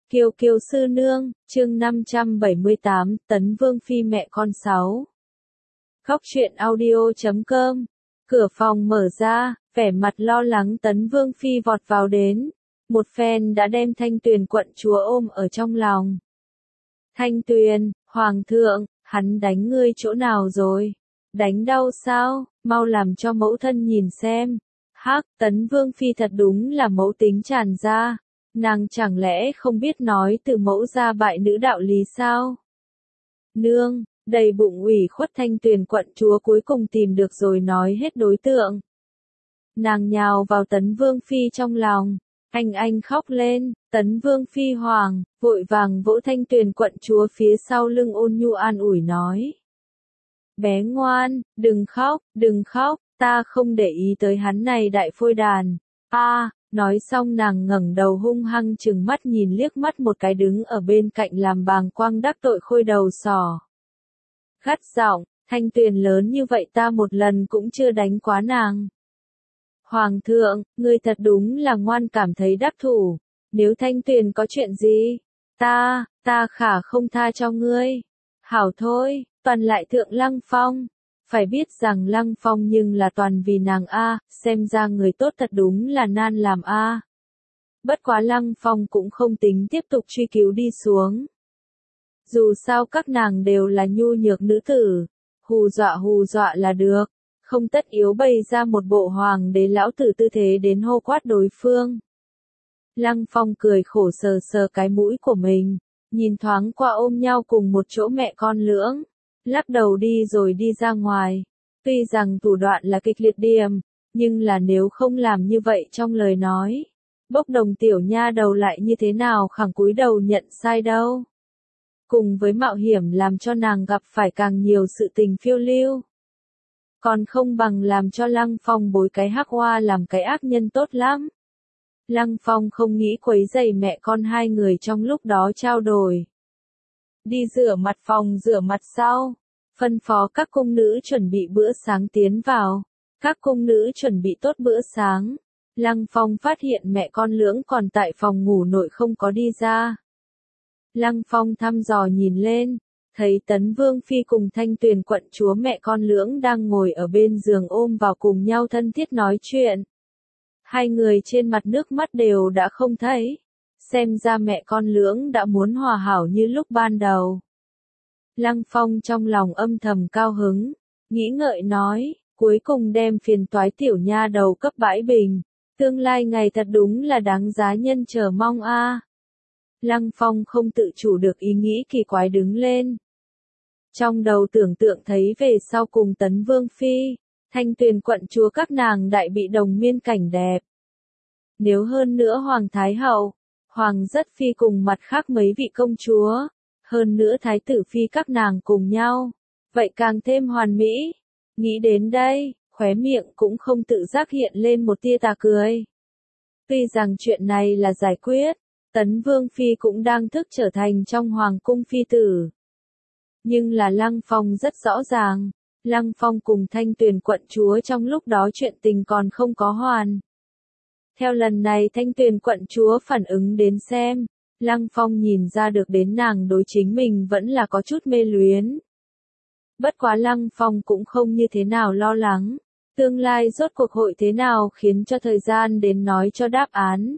Kiều Kiều sư nương, chương 578, Tấn Vương Phi mẹ con 6. Khóc chuyện audio.com. Cửa phòng mở ra, vẻ mặt lo lắng Tấn Vương Phi vọt vào đến. Một phen đã đem Thanh Tuyền quận chúa ôm ở trong lòng. Thanh Tuyền, Hoàng thượng, hắn đánh ngươi chỗ nào rồi? Đánh đau sao? Mau làm cho mẫu thân nhìn xem. Hắc, Tấn Vương Phi thật đúng là mẫu tính tràn ra. Nàng chẳng lẽ không biết nói từ mẫu ra bại nữ đạo lý sao? Nương, đầy bụng ủy khuất Thanh Tuyền quận chúa cuối cùng tìm được rồi nói hết đối tượng. Nàng nhào vào Tấn Vương Phi trong lòng, anh khóc lên, Tấn Vương Phi hoàng, vội vàng vỗ Thanh Tuyền quận chúa phía sau lưng ôn nhu an ủi nói. Bé ngoan, đừng khóc, ta không để ý tới hắn này đại phôi đàn. Nói xong nàng ngẩng đầu hung hăng trừng mắt nhìn liếc mắt một cái đứng ở bên cạnh làm bàng quang đắc tội khôi đầu sỏ. Gắt giọng, Thanh Tuyền lớn như vậy ta một lần cũng chưa đánh quá nàng. Hoàng thượng, ngươi thật đúng là ngoan cảm thấy đắc thủ, nếu Thanh Tuyền có chuyện gì, ta khả không tha cho ngươi. Hảo thôi, toàn lại thượng Lăng Phong. Phải biết rằng Lăng Phong nhưng là toàn vì nàng xem ra người tốt thật đúng là nan làm Bất quá Lăng Phong cũng không tính tiếp tục truy cứu đi xuống. Dù sao các nàng đều là nhu nhược nữ tử, hù dọa là được, không tất yếu bày ra một bộ hoàng đế lão tử tư thế đến hô quát đối phương. Lăng Phong cười khổ sờ cái mũi của mình, nhìn thoáng qua ôm nhau cùng một chỗ mẹ con lưỡng. Lắc đầu đi rồi đi ra ngoài. Tuy rằng thủ đoạn là kịch liệt điểm, nhưng là nếu không làm như vậy trong lời nói, Bốc Đồng tiểu nha đầu lại như thế nào khẳng cúi đầu nhận sai đâu. Cùng với mạo hiểm làm cho nàng gặp phải càng nhiều sự tình phiêu lưu. Còn không bằng làm cho Lăng Phong bối cái hắc hoa làm cái ác nhân tốt lắm. Lăng Phong không nghĩ quấy rầy mẹ con hai người trong lúc đó trao đổi. Đi rửa mặt phòng rửa mặt sau, phân phó các cung nữ chuẩn bị bữa sáng tiến vào. Các cung nữ chuẩn bị tốt bữa sáng. Lăng Phong phát hiện mẹ con lưỡng còn tại phòng ngủ nội không có đi ra. Lăng Phong thăm dò nhìn lên, thấy Tấn Vương Phi cùng Thanh Tuyền quận chúa mẹ con lưỡng đang ngồi ở bên giường ôm vào cùng nhau thân thiết nói chuyện. Hai người trên mặt nước mắt đều đã không thấy. Xem ra mẹ con lưỡng đã muốn hòa hảo như lúc ban đầu. Lăng Phong trong lòng âm thầm cao hứng, nghĩ ngợi nói, cuối cùng đem phiền toái tiểu nha đầu cấp bãi bình, tương lai ngày thật đúng là đáng giá nhân chờ mong Lăng Phong không tự chủ được ý nghĩ kỳ quái đứng lên. Trong đầu tưởng tượng thấy về sau cùng Tấn Vương Phi, Thanh Tuyền quận chúa các nàng đại bị đồng miên cảnh đẹp. Nếu hơn nữa Hoàng Thái Hậu, Hoàng Rất Phi cùng mặt khác mấy vị công chúa, hơn nữa Thái tử Phi các nàng cùng nhau, vậy càng thêm hoàn mỹ. Nghĩ đến đây, khóe miệng cũng không tự giác hiện lên một tia tà cười. Tuy rằng chuyện này là giải quyết, Tấn Vương Phi cũng đang thức trở thành trong Hoàng cung phi tử. Nhưng là Lăng Phong rất rõ ràng, Lăng Phong cùng Thanh Tuyền quận chúa trong lúc đó chuyện tình còn không có hoàn. Theo lần này Thanh Tuyền quận chúa phản ứng đến xem, Lăng Phong nhìn ra được đến nàng đối chính mình vẫn là có chút mê luyến. Bất quá Lăng Phong cũng không như thế nào lo lắng, tương lai rốt cuộc hội thế nào khiến cho thời gian đến nói cho đáp án.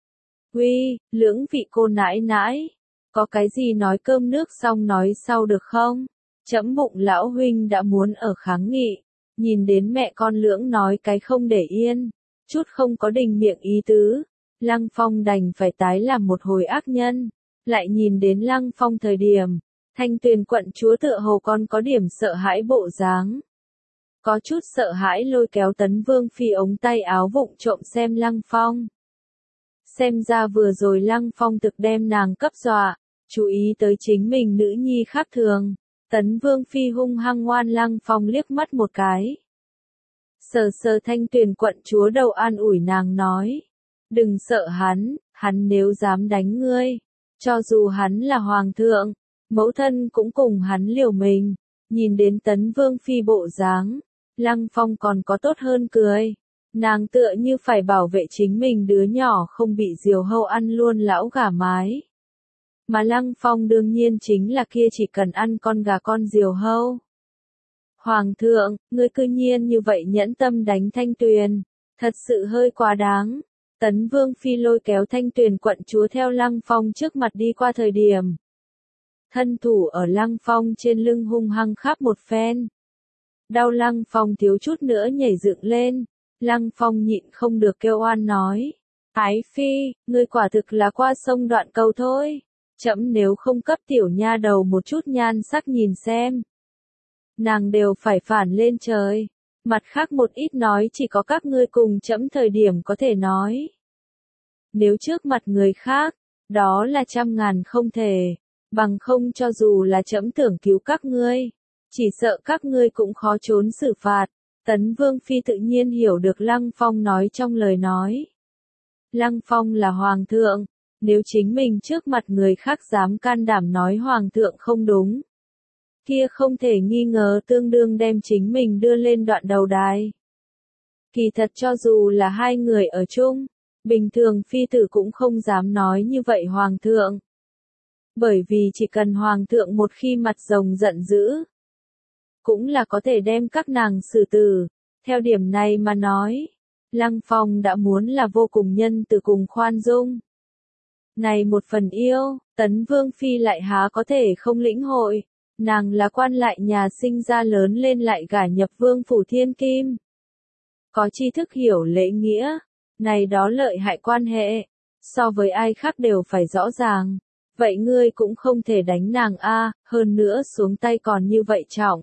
Lưỡng vị cô nãi nãi, có cái gì nói cơm nước xong nói sau được không? Trẫm bụng lão huynh đã muốn ở kháng nghị, nhìn đến mẹ con lưỡng nói cái không để yên, chút không có đình miệng ý tứ. Lăng Phong đành phải tái làm một hồi ác nhân, lại nhìn đến Lăng Phong thời điểm, Thanh Tuyền quận chúa tựa hồ còn có điểm sợ hãi bộ dáng. Có chút sợ hãi lôi kéo Tấn Vương Phi ống tay áo vụng trộm xem Lăng Phong. Xem ra vừa rồi Lăng Phong thực đem nàng cấp dọa, chú ý tới chính mình nữ nhi khác thường. Tấn Vương Phi hung hăng ngoan Lăng Phong liếc mắt một cái. Sờ Thanh Tuyền quận chúa đầu an ủi nàng nói. Đừng sợ hắn nếu dám đánh ngươi, cho dù hắn là hoàng thượng, mẫu thân cũng cùng hắn liều mình. Nhìn đến Tấn Vương Phi bộ dáng, Lăng Phong còn có tốt hơn cười. Nàng tựa như phải bảo vệ chính mình đứa nhỏ không bị diều hâu ăn luôn lão gà mái. mà Lăng Phong đương nhiên chính là kia chỉ cần ăn con gà con diều hâu. Hoàng thượng, ngươi cư nhiên như vậy nhẫn tâm đánh Thanh Tuyền, thật sự hơi quá đáng. Tấn Vương Phi lôi kéo Thanh Tuyền quận chúa theo Lăng Phong trước mặt đi qua thời điểm. Thân thủ ở Lăng Phong trên lưng hung hăng khắp một phen. Đau Lăng Phong thiếu chút nữa nhảy dựng lên. Lăng Phong nhịn không được kêu oan nói. Ái Phi, ngươi quả thực là qua sông đoạn cầu thôi. Trẫm nếu không cấp tiểu nha đầu một chút nhan sắc nhìn xem. Nàng đều phải phản lên trời. Mặt khác một ít nói chỉ có các ngươi cùng trẫm thời điểm có thể nói. Nếu trước mặt người khác, đó là trăm ngàn không thể. Bằng không cho dù là trẫm tưởng cứu các ngươi. Chỉ sợ các ngươi cũng khó trốn xử phạt. Tấn Vương Phi tự nhiên hiểu được Lăng Phong nói trong lời nói. Lăng Phong là hoàng thượng, nếu chính mình trước mặt người khác dám can đảm nói hoàng thượng không đúng. Kia không thể nghi ngờ tương đương đem chính mình đưa lên đoạn đầu đài. Kỳ thật cho dù là hai người ở chung, bình thường phi tử cũng không dám nói như vậy hoàng thượng. Bởi vì chỉ cần hoàng thượng một khi mặt rồng giận dữ, cũng là có thể đem các nàng xử tử. Theo điểm này mà nói, Lăng Phong đã muốn là vô cùng nhân từ cùng khoan dung. Này một phần yêu, Tấn Vương Phi lại há có thể không lĩnh hội, nàng là quan lại nhà sinh ra lớn lên lại gả nhập vương phủ thiên kim. Có tri thức hiểu lễ nghĩa, này đó lợi hại quan hệ, so với ai khác đều phải rõ ràng. Vậy ngươi cũng không thể đánh nàng a, hơn nữa xuống tay còn như vậy trọng.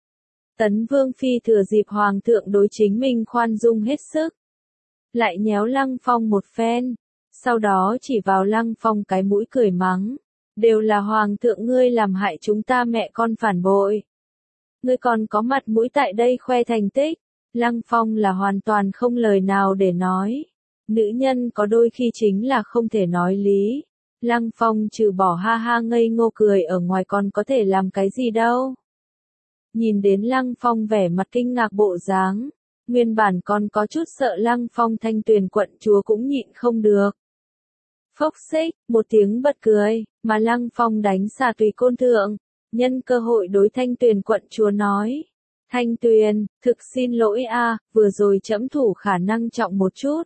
Tấn Vương Phi thừa dịp hoàng thượng đối chính mình khoan dung hết sức. Lại nhéo Lăng Phong một phen, sau đó chỉ vào Lăng Phong cái mũi cười mắng. Đều là hoàng thượng ngươi làm hại chúng ta mẹ con phản bội. Ngươi còn có mặt mũi tại đây khoe thành tích. Lăng Phong là hoàn toàn không lời nào để nói. Nữ nhân có đôi khi chính là không thể nói lý. Lăng Phong trừ bỏ ha ha ngây ngô cười ở ngoài còn có thể làm cái gì đâu. Nhìn đến Lăng Phong vẻ mặt kinh ngạc bộ dáng, nguyên bản còn có chút sợ Lăng Phong Thanh Tuyền quận chúa cũng nhịn không được. Phốc xích, một tiếng bật cười, mà Lăng Phong đánh xà tùy côn thượng, nhân cơ hội đối Thanh Tuyền quận chúa nói. Thanh Tuyền, thực xin lỗi a, vừa rồi trẫm thủ khả năng trọng một chút.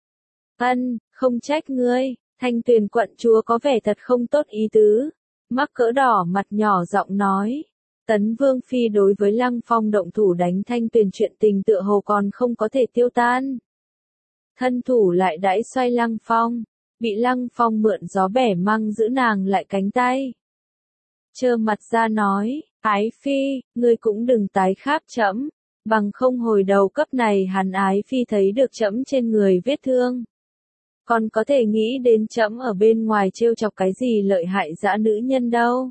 Không trách ngươi, Thanh Tuyền quận chúa có vẻ thật không tốt ý tứ. Mắc cỡ đỏ mặt nhỏ giọng nói. Tấn Vương Phi đối với Lăng Phong động thủ đánh Thanh Tuyền chuyện tình tựa hồ còn không có thể tiêu tan. Thân thủ lại đãi xoay Lăng Phong, bị Lăng Phong mượn gió bẻ măng giữ nàng lại cánh tay. Trơ mặt ra nói, Ái Phi, ngươi cũng đừng tái kháp trẫm, bằng không hồi đầu cấp này hắn Ái Phi thấy được trẫm trên người vết thương. Còn có thể nghĩ đến trẫm ở bên ngoài trêu chọc cái gì lợi hại dã nữ nhân đâu.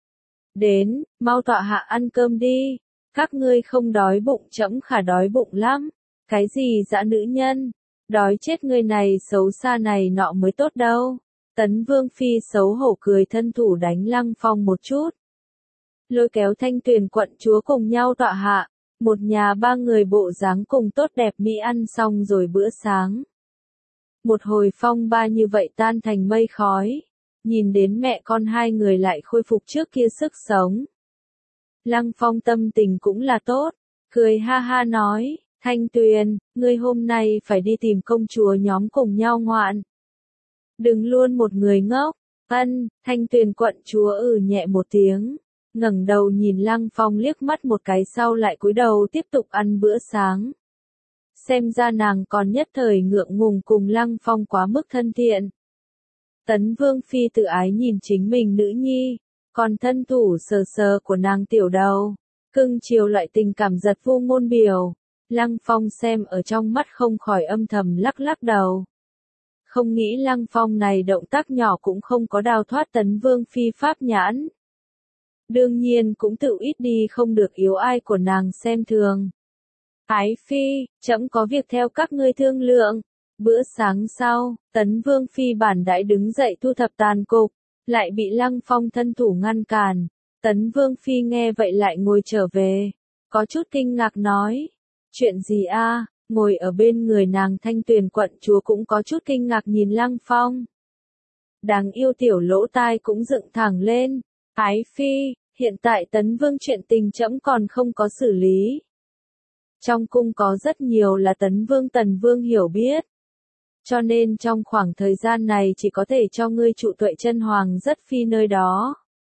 Đến, mau tọa hạ ăn cơm đi, các ngươi không đói bụng trẫm khả đói bụng lắm, cái gì dã nữ nhân, đói chết người này xấu xa này nọ mới tốt đâu. Tấn Vương Phi xấu hổ cười thân thủ đánh Lăng Phong một chút. Lôi kéo Thanh Tuyền quận chúa cùng nhau tọa hạ, một nhà ba người bộ dáng cùng tốt đẹp mỹ ăn xong rồi bữa sáng. Một hồi phong ba như vậy tan thành mây khói, nhìn đến mẹ con hai người lại khôi phục trước kia sức sống. Lăng Phong tâm tình cũng là tốt, cười ha ha nói, Thanh Tuyền, ngươi hôm nay phải đi tìm công chúa nhóm cùng nhau ngoạn. Đừng luôn một người ngốc. Thanh Tuyền quận chúa nhẹ một tiếng, ngẩng đầu nhìn Lăng Phong liếc mắt một cái sau lại cúi đầu tiếp tục ăn bữa sáng. Xem ra nàng còn nhất thời ngượng ngùng cùng Lăng Phong quá mức thân thiện. Tấn Vương Phi tự ái nhìn chính mình nữ nhi, còn thân thủ sờ sờ của nàng tiểu đầu, cưng chiều loại tình cảm giật vô ngôn biểu. Lăng Phong xem ở trong mắt không khỏi âm thầm lắc lắc đầu. Không nghĩ Lăng Phong này động tác nhỏ cũng không có đào thoát Tấn Vương Phi pháp nhãn. Đương nhiên cũng tự ít đi không được yếu ai của nàng xem thường. Ái Phi, trẫm có việc theo các ngươi thương lượng. Bữa sáng sau, Tấn Vương Phi bản đãi đứng dậy thu thập tàn cục, lại bị Lăng Phong thân thủ ngăn cản. Tấn Vương Phi nghe vậy lại ngồi trở về, có chút kinh ngạc nói. Chuyện gì a? Ngồi ở bên người nàng Thanh Tuyền quận chúa cũng có chút kinh ngạc nhìn Lăng Phong. Đáng yêu tiểu lỗ tai cũng dựng thẳng lên. Ái phi, hiện tại Tấn Vương chuyện tình trẫm còn không có xử lý. Trong cung có rất nhiều là Tấn Vương hiểu biết. Cho nên trong khoảng thời gian này chỉ có thể cho ngươi trụ Tuệ Chân Hoàng rất phi nơi đó.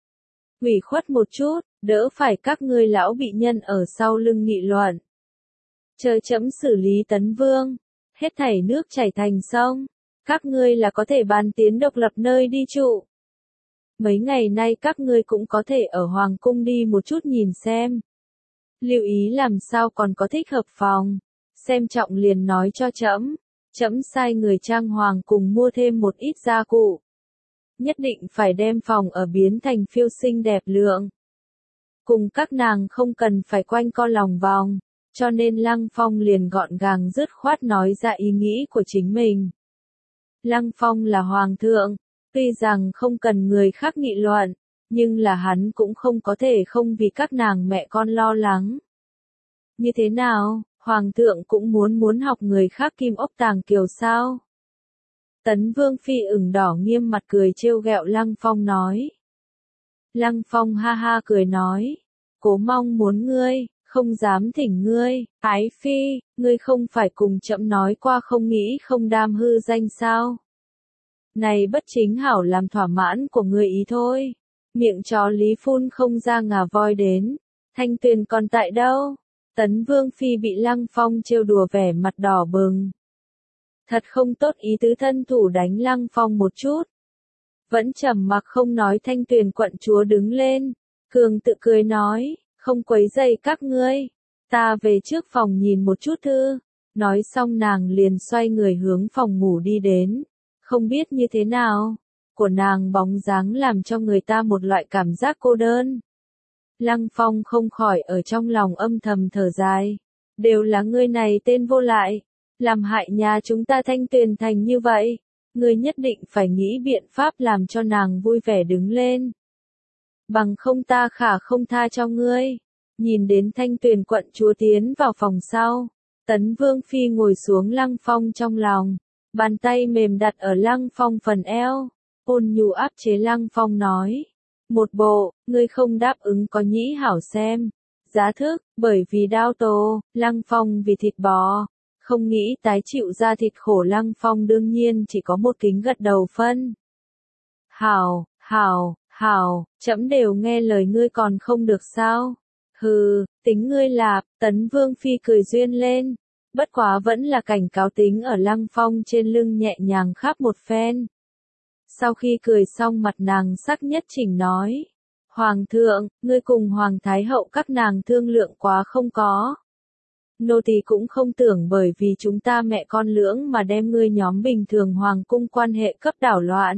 Ủy khuất một chút, đỡ phải các ngươi lão bị nhân ở sau lưng nghị luận. Chờ trẫm xử lý Tấn Vương, hết thảy nước chảy thành sông, các ngươi là có thể bàn tiến độc lập nơi đi trụ. Mấy ngày nay các ngươi cũng có thể ở Hoàng cung đi một chút nhìn xem. Lưu ý làm sao còn có thích hợp phòng, xem trọng liền nói cho trẫm. Trẫm sai người trang hoàng cùng mua thêm một ít gia cụ. Nhất định phải đem phòng ở biến thành phiêu xinh đẹp lượng. Cùng các nàng không cần phải quanh co lòng vòng, cho nên Lăng Phong liền gọn gàng dứt khoát nói ra ý nghĩ của chính mình. Lăng Phong là hoàng thượng, tuy rằng không cần người khác nghị luận, nhưng là hắn cũng không có thể không vì các nàng mẹ con lo lắng. Như thế nào? Hoàng thượng cũng muốn học người khác kim ốc tàng kiều sao? Tấn Vương phi ửng đỏ nghiêm mặt cười trêu ghẹo Lăng Phong nói. Lăng Phong ha ha cười nói, cố mong muốn ngươi, không dám thỉnh ngươi, ái phi, ngươi không phải cùng trẫm nói qua không nghĩ không đam hư danh sao? Này bất chính hảo làm thỏa mãn của ngươi ý thôi. Miệng chó lý phun không ra ngà voi đến, Thanh Tuyền còn tại đâu? Tấn Vương phi bị Lăng Phong trêu đùa vẻ mặt đỏ bừng. Thật không tốt ý tứ thân thủ đánh Lăng Phong một chút. Vẫn trầm mặc không nói. Thanh Tuyền quận chúa đứng lên, cường tự cười nói, không quấy rầy các ngươi, ta về trước phòng nhìn một chút thư. Nói xong nàng liền xoay người hướng phòng ngủ đi đến, không biết như thế nào, của nàng bóng dáng làm cho người ta một loại cảm giác cô đơn. Lăng Phong không khỏi ở trong lòng âm thầm thở dài, đều là ngươi này tên vô lại, làm hại nhà chúng ta Thanh Tuyền thành như vậy, ngươi nhất định phải nghĩ biện pháp làm cho nàng vui vẻ đứng lên. Bằng không ta khả không tha cho ngươi. Nhìn đến Thanh Tuyền quận chúa tiến vào phòng sau, Tấn Vương phi ngồi xuống Lăng Phong trong lòng, bàn tay mềm đặt ở Lăng Phong phần eo, ôn nhu áp chế Lăng Phong nói. Một bộ, ngươi không đáp ứng có nhĩ hảo xem. Giá thức, bởi vì đao tố, Lăng Phong vì thịt bò. Không nghĩ tái chịu ra thịt khổ Lăng Phong đương nhiên chỉ có một kính gật đầu phân. Hảo, hảo, hảo, trẫm đều nghe lời ngươi còn không được sao? Hừ, tính ngươi lạp, Tấn Vương phi cười duyên lên. Bất quá vẫn là cảnh cáo tính ở Lăng Phong trên lưng nhẹ nhàng khắp một phen. Sau khi cười xong mặt nàng sắc nhất chỉnh nói. Hoàng thượng, ngươi cùng Hoàng Thái hậu các nàng thương lượng quá không có. Nô tỳ cũng không tưởng bởi vì chúng ta mẹ con lưỡng mà đem ngươi nhóm bình thường Hoàng cung quan hệ cấp đảo loạn.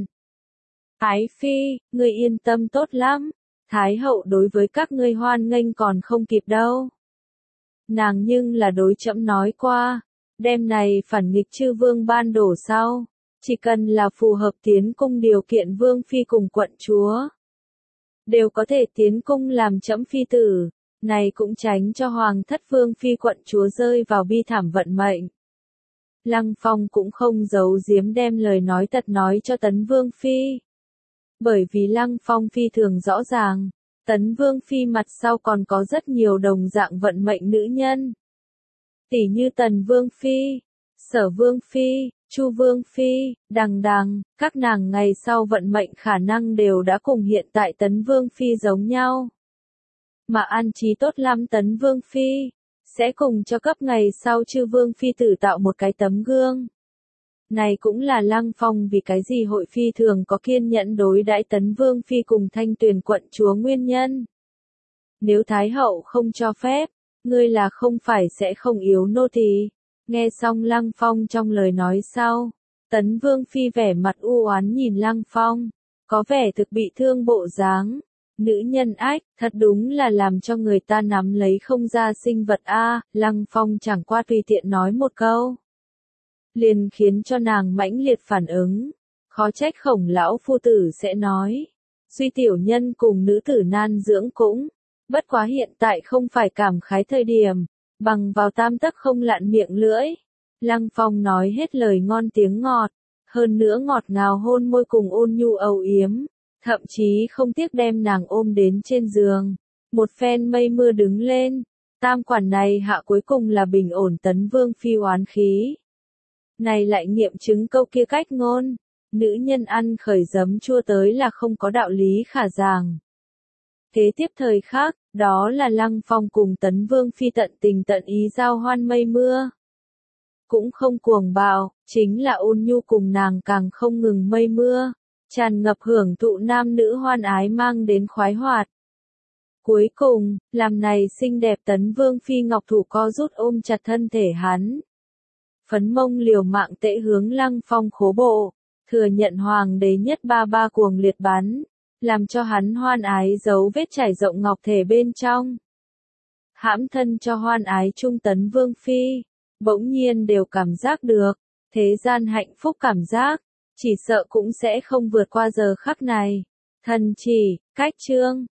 Ái phi, ngươi yên tâm tốt lắm. Thái hậu đối với các ngươi hoan nghênh còn không kịp đâu. Nàng nhưng là đối trẫm nói qua, đêm này phản nghịch chư vương ban đổ sau. Chỉ cần là phù hợp tiến cung điều kiện vương phi cùng quận chúa, đều có thể tiến cung làm trẫm phi tử, này cũng tránh cho hoàng thất vương phi quận chúa rơi vào bi thảm vận mệnh. Lăng Phong cũng không giấu giếm đem lời nói thật nói cho Tấn Vương phi. Bởi vì Lăng Phong phi thường rõ ràng, Tấn Vương phi mặt sau còn có rất nhiều đồng dạng vận mệnh nữ nhân. Tỷ như Tần Vương phi, Sở Vương phi, Chu Vương phi, đằng đằng, các nàng ngày sau vận mệnh khả năng đều đã cùng hiện tại Tấn Vương phi giống nhau. Mà an trí tốt lắm Tấn Vương phi, sẽ cùng cho cấp ngày sau chư Vương phi tử tạo một cái tấm gương. Này cũng là Lăng Phong vì cái gì hội phi thường có kiên nhẫn đối đãi Tấn Vương phi cùng Thanh Tuyền quận chúa nguyên nhân. Nếu Thái hậu không cho phép, ngươi là không phải sẽ không yếu nô tỳ. Nghe xong Lăng Phong trong lời nói sau, Tấn Vương phi vẻ mặt u oán nhìn Lăng Phong, có vẻ thực bị thương bộ dáng. Nữ nhân ách, thật đúng là làm cho người ta nắm lấy không ra sinh vật a. Lăng Phong chẳng qua tùy tiện nói một câu, liền khiến cho nàng mãnh liệt phản ứng. Khó trách Khổng lão phu tử sẽ nói, suy tiểu nhân cùng nữ tử nan dưỡng cũng, bất quá hiện tại không phải cảm khái thời điểm, bằng vào tam tấc không lạn miệng lưỡi. Lăng Phong nói hết lời ngon tiếng ngọt, hơn nữa ngọt ngào hôn môi cùng ôn nhu âu yếm, thậm chí không tiếc đem nàng ôm đến trên giường. Một phen mây mưa đứng lên, tam quản này hạ cuối cùng là bình ổn Tấn Vương Phi oán khí. Này lại nghiệm chứng câu kia cách ngôn, nữ nhân ăn khởi giấm chua tới là không có đạo lý khả giảng. Kế tiếp thời khắc, đó là Lăng Phong cùng Tấn Vương Phi tận tình tận ý giao hoan mây mưa. Cũng không cuồng bạo, chính là ôn nhu cùng nàng càng không ngừng mây mưa, tràn ngập hưởng thụ nam nữ hoan ái mang đến khoái hoạt. Cuối cùng, làm này xinh đẹp Tấn Vương Phi ngọc thủ co rút ôm chặt thân thể hắn. Phấn mông liều mạng tễ hướng Lăng Phong khố bộ, thừa nhận hoàng đế nhất ba cuồng liệt bắn, làm cho hắn hoan ái dấu vết trải rộng ngọc thể bên trong. Hãm thân cho hoan ái trung Tấn Vương Phi, bỗng nhiên đều cảm giác được, thế gian hạnh phúc cảm giác, chỉ sợ cũng sẽ không vượt qua giờ khắc này. Thần chỉ, cách chương.